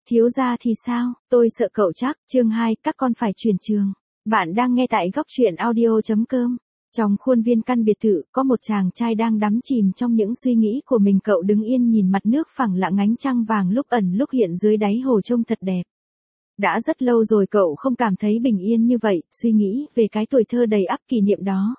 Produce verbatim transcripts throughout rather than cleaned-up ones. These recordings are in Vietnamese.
Thiếu gia thì sao, tôi sợ cậu chắc. Chương hai, các con phải chuyển trường. Bạn đang nghe tại góc truyện audio chấm com. Trong khuôn viên căn biệt thự, có một chàng trai đang đắm chìm trong những suy nghĩ của mình. Cậu đứng yên nhìn mặt nước phẳng lặng, ánh trăng vàng lúc ẩn lúc hiện dưới đáy hồ trông thật đẹp. Đã rất lâu rồi cậu không cảm thấy bình yên như vậy, suy nghĩ về cái tuổi thơ đầy ắp kỷ niệm đó.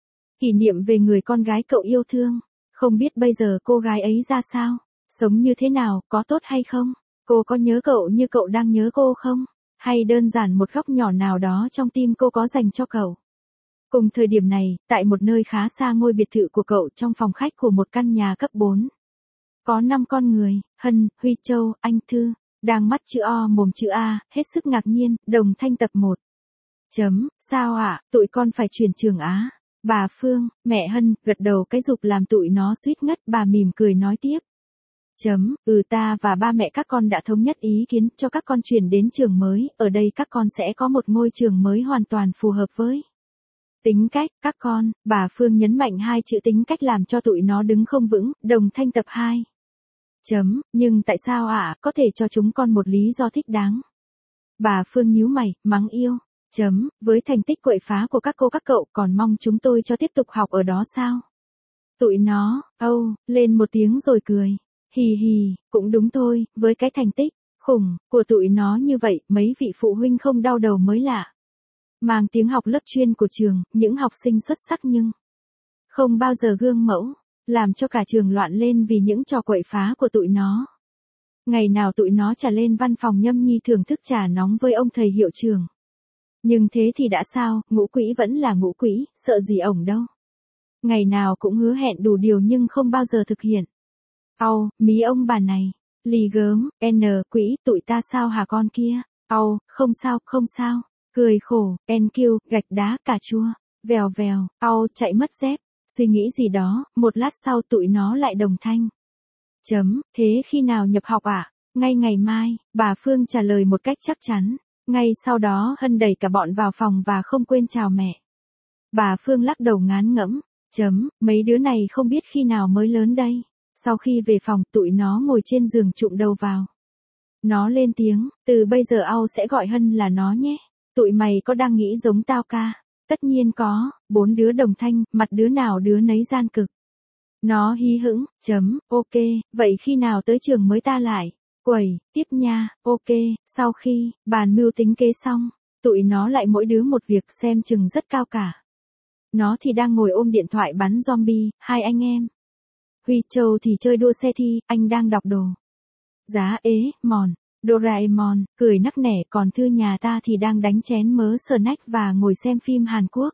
Kỷ niệm về người con gái cậu yêu thương. Không biết bây giờ cô gái ấy ra sao, sống như thế nào, có tốt hay không? Cô có nhớ cậu như cậu đang nhớ cô không? Hay đơn giản một góc nhỏ nào đó trong tim cô có dành cho cậu? Cùng thời điểm này, tại một nơi khá xa ngôi biệt thự của cậu, trong phòng khách của một căn nhà cấp bốn. Có năm con người, Hân, Huy Châu, Anh Thư, đang mắt chữ O mồm chữ A, hết sức ngạc nhiên. Đồng Thanh tập một. Chấm, sao ạ, à, tụi con phải chuyển trường á? Bà Phương, mẹ Hân, gật đầu cái giục làm tụi nó suýt ngất. Bà mỉm cười nói tiếp. Chấm, ừ ta và ba mẹ các con đã thống nhất ý kiến cho các con chuyển đến trường mới. Ở đây các con sẽ có một ngôi trường mới hoàn toàn phù hợp với tính cách các con. Bà Phương nhấn mạnh hai chữ tính cách làm cho tụi nó đứng không vững. Đồng Thanh tập hai. Chấm, nhưng tại sao ạ, à, có thể cho chúng con một lý do thích đáng. Bà Phương nhíu mày, mắng yêu. Chấm, với thành tích quậy phá của các cô các cậu còn mong chúng tôi cho tiếp tục học ở đó sao? Tụi nó, âu, oh, lên một tiếng rồi cười. Hì hì, cũng đúng thôi, với cái thành tích khủng của tụi nó như vậy, mấy vị phụ huynh không đau đầu mới lạ. Mang tiếng học lớp chuyên của trường, những học sinh xuất sắc nhưng không bao giờ gương mẫu, làm cho cả trường loạn lên vì những trò quậy phá của tụi nó. Ngày nào tụi nó trả lên văn phòng Nhâm Nhi thưởng thức trà nóng với ông thầy hiệu trường. Nhưng thế thì đã sao, ngũ quỹ vẫn là ngũ quỹ, sợ gì ổng đâu. Ngày nào cũng hứa hẹn đủ điều nhưng không bao giờ thực hiện. Au, mí ông bà này. Lì gớm, N, quỹ, tụi ta sao hả con kia? Au, không sao, không sao. Cười khổ, N Q, gạch đá cà chua. Vèo vèo, au, chạy mất dép. Suy nghĩ gì đó, một lát sau tụi nó lại đồng thanh. Chấm, thế khi nào nhập học ạ? À? Ngay ngày mai, bà Phương trả lời một cách chắc chắn. Ngay sau đó Hân đẩy cả bọn vào phòng và không quên chào mẹ. Bà Phương lắc đầu ngán ngẫm. Chấm, mấy đứa này không biết khi nào mới lớn đây. Sau khi về phòng, tụi nó ngồi trên giường trụm đầu vào. Nó lên tiếng, từ bây giờ Au sẽ gọi Hân là nó nhé. Tụi mày có đang nghĩ giống tao ca? Tất nhiên có. Bốn đứa đồng thanh, mặt đứa nào đứa nấy gian cực. Nó hí hững, chấm, ok, vậy khi nào tới trường mới ta lại? Quẩy, tiếp nha, ok. Sau khi bàn mưu tính kế xong, tụi nó lại mỗi đứa một việc, xem chừng rất cao cả. Nó thì đang ngồi ôm điện thoại bắn zombie, hai anh em. Huy Châu thì chơi đua xe thi, anh đang đọc đồ. Giá ế, mòn, Doraemon, cười nắc nẻ, còn Thư nhà ta thì đang đánh chén mớ snack và ngồi xem phim Hàn Quốc.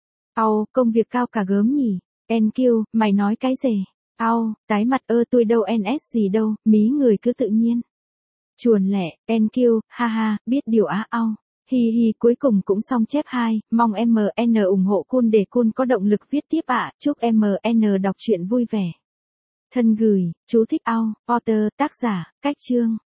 Au, công việc cao cả gớm nhỉ. en quy, mày nói cái gì? Au, tái mặt ơ tôi đâu en ét gì đâu, mí người cứ tự nhiên. Chuồn lẹ, en quy, ha ha, biết điều á au. Hi hi, cuối cùng cũng xong chép hai, mong em en ủng hộ Kun để Kun có động lực viết tiếp ạ, à. Chúc em en đọc truyện vui vẻ. Thân gửi, chú thích Au, Potter, tác giả, Cách Chương.